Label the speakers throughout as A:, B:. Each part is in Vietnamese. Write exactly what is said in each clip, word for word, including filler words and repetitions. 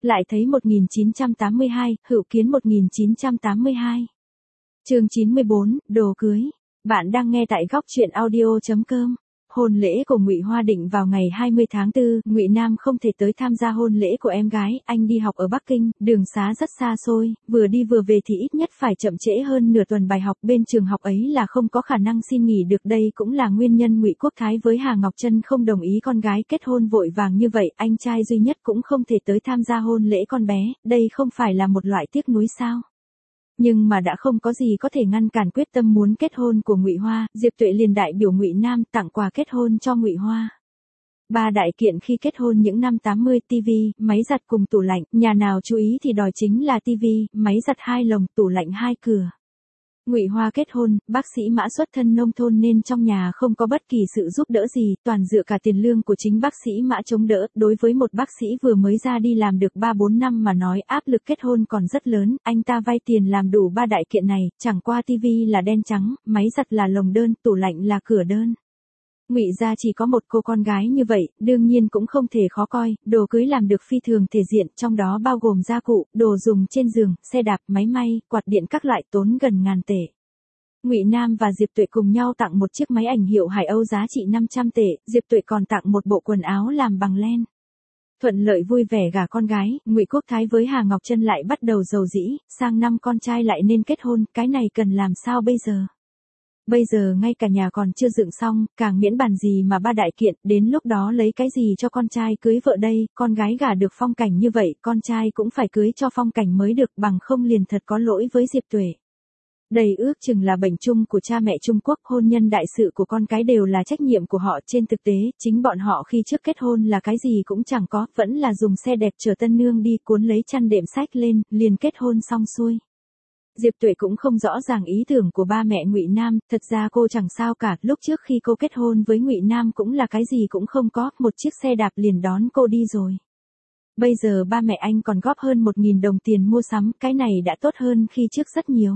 A: Lại thấy một nghìn chín trăm tám mươi hai, Hữu Kiến một nghìn chín trăm tám mươi hai. Chương chín mươi bốn, đồ cưới. Bạn đang nghe tại góc truyện audio chấm com. Hôn lễ của Ngụy Hoa định vào ngày hai mươi tháng tư, Ngụy Nam không thể tới tham gia hôn lễ của em gái, anh đi học ở Bắc Kinh, đường xá rất xa xôi, vừa đi vừa về thì ít nhất phải chậm trễ hơn nửa tuần bài học, bên trường học ấy là không có khả năng xin nghỉ được, đây cũng là nguyên nhân Ngụy Quốc Thái với Hà Ngọc Trân không đồng ý con gái kết hôn vội vàng như vậy, anh trai duy nhất cũng không thể tới tham gia hôn lễ con bé, đây không phải là một loại tiếc nuối sao? Nhưng mà đã không có gì có thể ngăn cản quyết tâm muốn kết hôn của Ngụy Hoa, Diệp Tuệ liền đại biểu Ngụy Nam tặng quà kết hôn cho Ngụy Hoa. Ba đại kiện khi kết hôn những năm tám mươi, tivi, máy giặt cùng tủ lạnh, nhà nào chú ý thì đòi chính là tivi, máy giặt hai lồng, tủ lạnh hai cửa. Ngụy Hoa kết hôn, bác sĩ Mã xuất thân nông thôn nên trong nhà không có bất kỳ sự giúp đỡ gì, toàn dựa cả tiền lương của chính bác sĩ Mã chống đỡ, đối với một bác sĩ vừa mới ra đi làm được ba bốn năm mà nói áp lực kết hôn còn rất lớn, anh ta vay tiền làm đủ ba đại kiện này, chẳng qua tivi là đen trắng, máy giặt là lồng đơn, tủ lạnh là cửa đơn. Ngụy gia chỉ có một cô con gái như vậy, đương nhiên cũng không thể khó coi, đồ cưới làm được phi thường thể diện, trong đó bao gồm gia cụ, đồ dùng trên giường, xe đạp, máy may, quạt điện các loại tốn gần ngàn tệ. Ngụy Nam và Diệp Tuệ cùng nhau tặng một chiếc máy ảnh hiệu Hải Âu giá trị năm trăm tệ, Diệp Tuệ còn tặng một bộ quần áo làm bằng len. Thuận lợi vui vẻ gả con gái, Ngụy Quốc Thái với Hà Ngọc Trân lại bắt đầu rầu rĩ, sang năm con trai lại nên kết hôn, cái này cần làm sao bây giờ? Bây giờ ngay cả nhà còn chưa dựng xong, càng miễn bàn gì mà ba đại kiện, đến lúc đó lấy cái gì cho con trai cưới vợ đây, con gái gả được phong cảnh như vậy, con trai cũng phải cưới cho phong cảnh mới được, bằng không liền thật có lỗi với Diệp Tuệ. Đây ước chừng là bệnh chung của cha mẹ Trung Quốc, hôn nhân đại sự của con cái đều là trách nhiệm của họ, trên thực tế, chính bọn họ khi trước kết hôn là cái gì cũng chẳng có, vẫn là dùng xe đẹp chở tân nương đi, cuốn lấy chăn đệm sách lên, liền kết hôn xong xuôi. Diệp Tuệ cũng không rõ ràng ý tưởng của ba mẹ Ngụy Nam, thật ra cô chẳng sao cả, lúc trước khi cô kết hôn với Ngụy Nam cũng là cái gì cũng không có, một chiếc xe đạp liền đón cô đi rồi. Bây giờ ba mẹ anh còn góp hơn một nghìn đồng tiền mua sắm, cái này đã tốt hơn khi trước rất nhiều.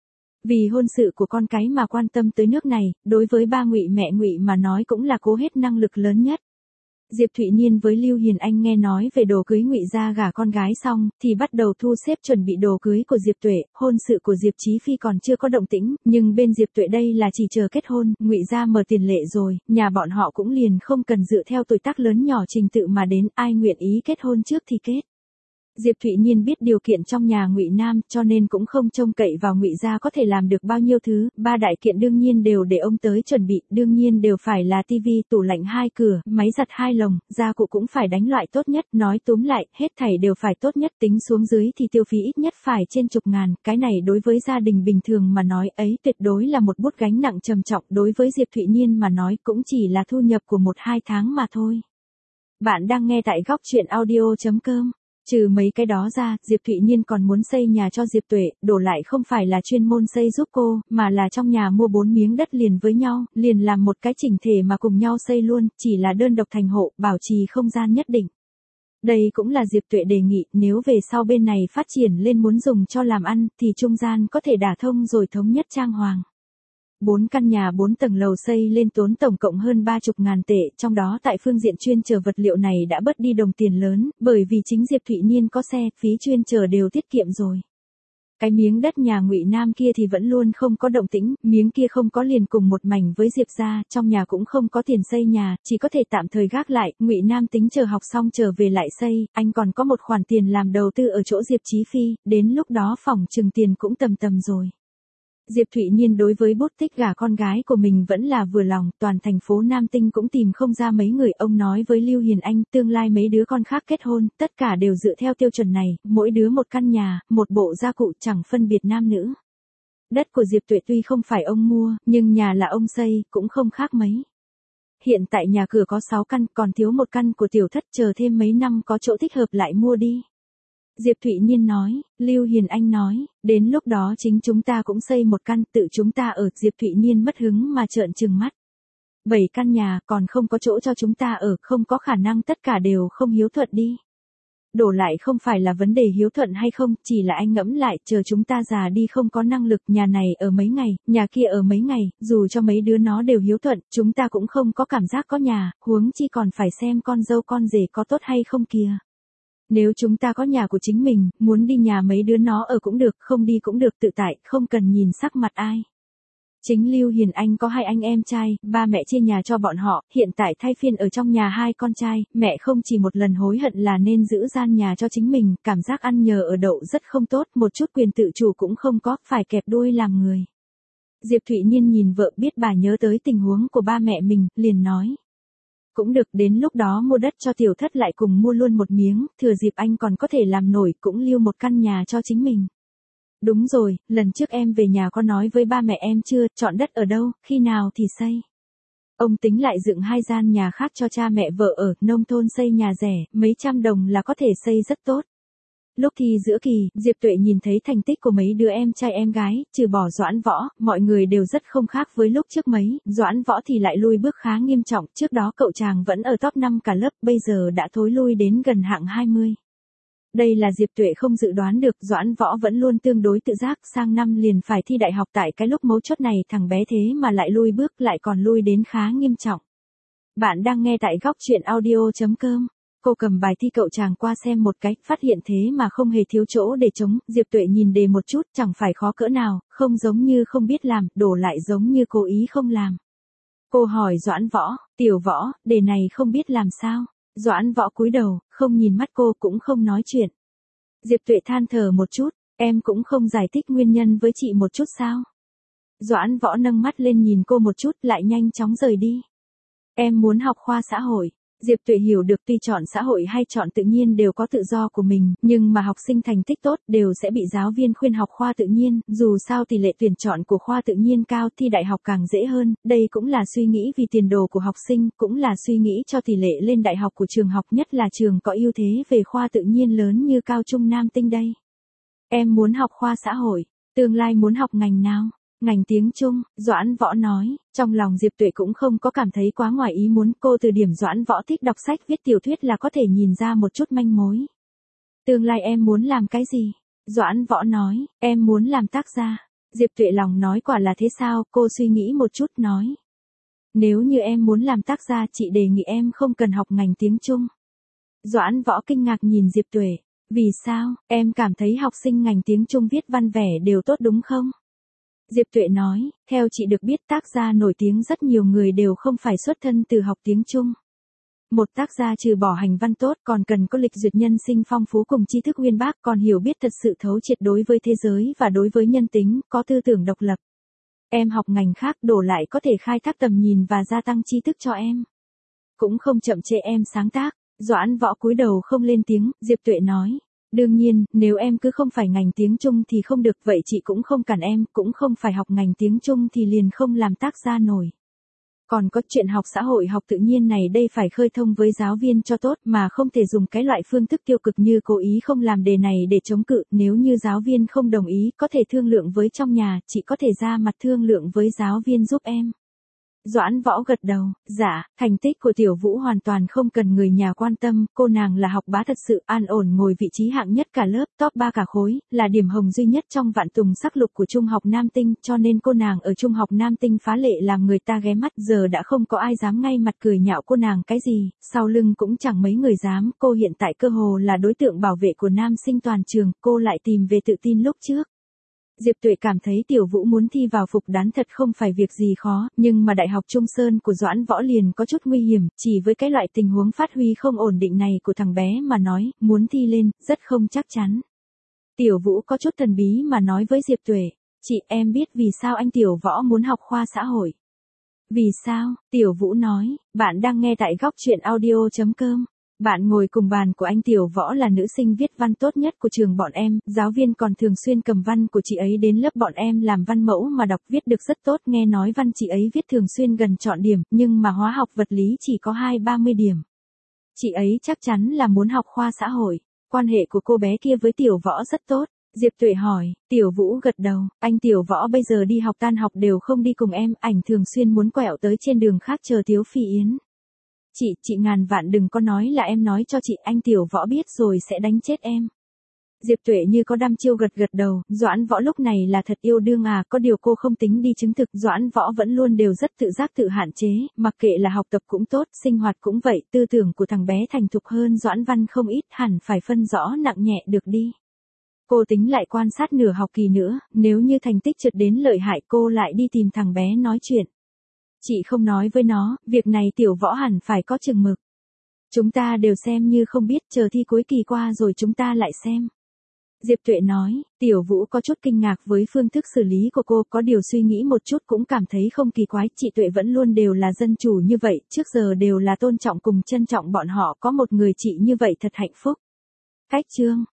A: Vì hôn sự của con cái mà quan tâm tới nước này, đối với ba Ngụy mẹ Ngụy mà nói cũng là cố hết năng lực lớn nhất. Diệp Thụy Nhiên với Lưu Hiền Anh nghe nói về đồ cưới Ngụy gia gả con gái xong, thì bắt đầu thu xếp chuẩn bị đồ cưới của Diệp Tuệ, hôn sự của Diệp Chí Phi còn chưa có động tĩnh, nhưng bên Diệp Tuệ đây là chỉ chờ kết hôn, Ngụy gia mở tiền lệ rồi, nhà bọn họ cũng liền không cần dựa theo tuổi tác lớn nhỏ trình tự mà đến, ai nguyện ý kết hôn trước thì kết. Diệp Thụy Nhiên biết điều kiện trong nhà Ngụy Nam, cho nên cũng không trông cậy vào Ngụy gia có thể làm được bao nhiêu thứ, ba đại kiện đương nhiên đều để ông tới chuẩn bị, đương nhiên đều phải là tivi, tủ lạnh hai cửa, máy giặt hai lồng, gia cụ cũng phải đánh loại tốt nhất, nói túm lại, hết thảy đều phải tốt nhất, tính xuống dưới thì tiêu phí ít nhất phải trên chục ngàn, cái này đối với gia đình bình thường mà nói ấy tuyệt đối là một bút gánh nặng trầm trọng, đối với Diệp Thụy Nhiên mà nói cũng chỉ là thu nhập của một hai tháng mà thôi. Bạn đang nghe tại góc truyện audio chấm com. Trừ mấy cái đó ra, Diệp Thụy Nhiên còn muốn xây nhà cho Diệp Tuệ, đổ lại không phải là chuyên môn xây giúp cô, mà là trong nhà mua bốn miếng đất liền với nhau, liền làm một cái chỉnh thể mà cùng nhau xây luôn, chỉ là đơn độc thành hộ, bảo trì không gian nhất định. Đây cũng là Diệp Tuệ đề nghị, nếu về sau bên này phát triển lên muốn dùng cho làm ăn, thì trung gian có thể đả thông rồi thống nhất trang hoàng. Bốn căn nhà bốn tầng lầu xây lên tốn tổng cộng hơn ba chục ngàn tệ, trong đó tại phương diện chuyên chở vật liệu này đã bớt đi đồng tiền lớn, bởi vì chính Diệp Thụy Nhiên có xe, phí chuyên chở đều tiết kiệm rồi. Cái miếng đất nhà Ngụy Nam kia thì vẫn luôn không có động tĩnh, miếng kia không có liền cùng một mảnh với Diệp gia, trong nhà cũng không có tiền xây nhà, chỉ có thể tạm thời gác lại, Ngụy Nam tính chờ học xong trở về lại xây, anh còn có một khoản tiền làm đầu tư ở chỗ Diệp Chí Phi, đến lúc đó phỏng chừng tiền cũng tầm tầm rồi. Diệp Thụy Nhiên đối với bút tích gả con gái của mình vẫn là vừa lòng, toàn thành phố Nam Tinh cũng tìm không ra mấy người, ông nói với Lưu Hiền Anh, tương lai mấy đứa con khác kết hôn, tất cả đều dựa theo tiêu chuẩn này, mỗi đứa một căn nhà, một bộ gia cụ chẳng phân biệt nam nữ. Đất của Diệp Tuệ tuy không phải ông mua, nhưng nhà là ông xây, cũng không khác mấy. Hiện tại nhà cửa có sáu căn, còn thiếu một căn của tiểu thất, chờ thêm mấy năm có chỗ thích hợp lại mua đi. Diệp Thụy Nhiên nói, Lưu Hiền Anh nói, đến lúc đó chính chúng ta cũng xây một căn, tự chúng ta ở, Diệp Thụy Nhiên mất hứng mà trợn trừng mắt. Bảy căn nhà, còn không có chỗ cho chúng ta ở, không có khả năng tất cả đều không hiếu thuận đi. Đổ lại không phải là vấn đề hiếu thuận hay không, chỉ là anh ngẫm lại, chờ chúng ta già đi không có năng lực, nhà này ở mấy ngày, nhà kia ở mấy ngày, dù cho mấy đứa nó đều hiếu thuận, chúng ta cũng không có cảm giác có nhà, huống chi còn phải xem con dâu con rể có tốt hay không kìa. Nếu chúng ta có nhà của chính mình, muốn đi nhà mấy đứa nó ở cũng được, không đi cũng được tự tại, không cần nhìn sắc mặt ai. Chính Lưu Hiền Anh có hai anh em trai, ba mẹ chia nhà cho bọn họ, hiện tại thay phiên ở trong nhà hai con trai, mẹ không chỉ một lần hối hận là nên giữ gian nhà cho chính mình, cảm giác ăn nhờ ở đậu rất không tốt, một chút quyền tự chủ cũng không có, phải kẹp đuôi làm người. Diệp Thụy Nhiên nhìn vợ biết bà nhớ tới tình huống của ba mẹ mình, liền nói. Cũng được, đến lúc đó mua đất cho tiểu thất lại cùng mua luôn một miếng, thừa dịp anh còn có thể làm nổi, cũng lưu một căn nhà cho chính mình. Đúng rồi, lần trước em về nhà có nói với ba mẹ em chưa, chọn đất ở đâu, khi nào thì xây. Ông tính lại dựng hai gian nhà khác cho cha mẹ vợ ở, nông thôn xây nhà rẻ, mấy trăm đồng là có thể xây rất tốt. Lúc thi giữa kỳ, Diệp Tuệ nhìn thấy thành tích của mấy đứa em trai em gái, trừ bỏ Doãn Võ, mọi người đều rất không khác với lúc trước mấy, Doãn Võ thì lại lui bước khá nghiêm trọng, trước đó cậu chàng vẫn ở top năm cả lớp, bây giờ đã thối lui đến gần hạng hai mươi. Đây là Diệp Tuệ không dự đoán được, Doãn Võ vẫn luôn tương đối tự giác, sang năm liền phải thi đại học tại cái lúc mấu chốt này thằng bé thế mà lại lui bước lại còn lui đến khá nghiêm trọng. Bạn đang nghe tại góc truyện audio.com. Cô cầm bài thi cậu chàng qua xem một cái, phát hiện thế mà không hề thiếu chỗ để chống, Diệp Tuệ nhìn đề một chút, chẳng phải khó cỡ nào, không giống như không biết làm, đổ lại giống như cố ý không làm. Cô hỏi Doãn Võ, tiểu Võ, đề này không biết làm sao? Doãn Võ cúi đầu, không nhìn mắt cô cũng không nói chuyện. Diệp Tuệ than thở một chút, em cũng không giải thích nguyên nhân với chị một chút sao? Doãn Võ nâng mắt lên nhìn cô một chút lại nhanh chóng rời đi. Em muốn học khoa xã hội. Diệp Tuệ hiểu được tuy chọn xã hội hay chọn tự nhiên đều có tự do của mình, nhưng mà học sinh thành tích tốt đều sẽ bị giáo viên khuyên học khoa tự nhiên, dù sao tỷ lệ tuyển chọn của khoa tự nhiên cao thi đại học càng dễ hơn, đây cũng là suy nghĩ vì tiền đồ của học sinh, cũng là suy nghĩ cho tỷ lệ lên đại học của trường học nhất là trường có ưu thế về khoa tự nhiên lớn như Cao Trung Nam Tinh đây. Em muốn học khoa xã hội, tương lai muốn học ngành nào? Ngành tiếng Trung, Doãn Võ nói, trong lòng Diệp Tuệ cũng không có cảm thấy quá ngoài ý muốn, cô từ điểm Doãn Võ thích đọc sách viết tiểu thuyết là có thể nhìn ra một chút manh mối. Tương lai em muốn làm cái gì? Doãn Võ nói, em muốn làm tác gia. Diệp Tuệ lòng nói quả là thế sao, cô suy nghĩ một chút nói. Nếu như em muốn làm tác gia chị đề nghị em không cần học ngành tiếng Trung. Doãn Võ kinh ngạc nhìn Diệp Tuệ, vì sao, em cảm thấy học sinh ngành tiếng Trung viết văn vẻ đều tốt đúng không? Diệp Tuệ nói, theo chị được biết tác gia nổi tiếng rất nhiều người đều không phải xuất thân từ học tiếng Trung. Một tác gia trừ bỏ hành văn tốt còn cần có lịch duyệt nhân sinh phong phú cùng tri thức uyên bác, còn hiểu biết thật sự thấu triệt đối với thế giới và đối với nhân tính, có tư tưởng độc lập. Em học ngành khác đổ lại có thể khai thác tầm nhìn và gia tăng tri thức cho em. Cũng không chậm trễ em sáng tác. Doãn Võ cúi đầu không lên tiếng, Diệp Tuệ nói. Đương nhiên, nếu em cứ không phải ngành tiếng Trung thì không được, vậy chị cũng không cản em, cũng không phải học ngành tiếng Trung thì liền không làm tác gia nổi. Còn có chuyện học xã hội học tự nhiên này đây phải khơi thông với giáo viên cho tốt mà không thể dùng cái loại phương thức tiêu cực như cố ý không làm đề này để chống cự, nếu như giáo viên không đồng ý có thể thương lượng với trong nhà, chị có thể ra mặt thương lượng với giáo viên giúp em. Doãn Võ gật đầu, dạ, thành tích của Tiểu Vũ hoàn toàn không cần người nhà quan tâm, cô nàng là học bá thật sự, an ổn ngồi vị trí hạng nhất cả lớp, top ba cả khối, là điểm hồng duy nhất trong vạn tùng sắc lục của Trung học Nam Tinh, cho nên cô nàng ở Trung học Nam Tinh phá lệ làm người ta ghé mắt, giờ đã không có ai dám ngay mặt cười nhạo cô nàng cái gì, sau lưng cũng chẳng mấy người dám, cô hiện tại cơ hồ là đối tượng bảo vệ của nam sinh toàn trường, cô lại tìm về tự tin lúc trước. Diệp Tuệ cảm thấy Tiểu Vũ muốn thi vào phục đán thật không phải việc gì khó, nhưng mà Đại học Trung Sơn của Doãn Võ liền có chút nguy hiểm, chỉ với cái loại tình huống phát huy không ổn định này của thằng bé mà nói, muốn thi lên, rất không chắc chắn. Tiểu Vũ có chút thần bí mà nói với Diệp Tuệ, chị em biết vì sao anh Tiểu Võ muốn học khoa xã hội. Vì sao, Tiểu Vũ nói, bạn đang nghe tại góc truyện audio.com. Bạn ngồi cùng bàn của anh Tiểu Võ là nữ sinh viết văn tốt nhất của trường bọn em, giáo viên còn thường xuyên cầm văn của chị ấy đến lớp bọn em làm văn mẫu mà đọc viết được rất tốt, nghe nói văn chị ấy viết thường xuyên gần trọn điểm, nhưng mà hóa học vật lý chỉ có hai ba mươi điểm. Chị ấy chắc chắn là muốn học khoa xã hội, quan hệ của cô bé kia với Tiểu Võ rất tốt. Diệp Tuệ hỏi, Tiểu Vũ gật đầu, anh Tiểu Võ bây giờ đi học tan học đều không đi cùng em, ảnh thường xuyên muốn quẹo tới trên đường khác chờ Tiếu Phi Yến. Chị, chị ngàn vạn đừng có nói là em nói cho chị, anh Tiểu Võ biết rồi sẽ đánh chết em. Diệp Tuệ như có đăm chiêu gật gật đầu, Doãn Võ lúc này là thật yêu đương à, có điều cô không tính đi chứng thực, Doãn Võ vẫn luôn đều rất tự giác tự hạn chế, mặc kệ là học tập cũng tốt, sinh hoạt cũng vậy, tư tưởng của thằng bé thành thục hơn Doãn Văn không ít, hẳn phải phân rõ nặng nhẹ được đi. Cô tính lại quan sát nửa học kỳ nữa, nếu như thành tích trượt đến lợi hại cô lại đi tìm thằng bé nói chuyện. Chị không nói với nó, việc này Tiểu Võ hẳn phải có chừng mực. Chúng ta đều xem như không biết, chờ thi cuối kỳ qua rồi chúng ta lại xem. Diệp Tuệ nói, Tiểu Vũ có chút kinh ngạc với phương thức xử lý của cô, có điều suy nghĩ một chút cũng cảm thấy không kỳ quái, chị Tuệ vẫn luôn đều là dân chủ như vậy, trước giờ đều là tôn trọng cùng trân trọng bọn họ, có một người chị như vậy thật hạnh phúc. Cách chương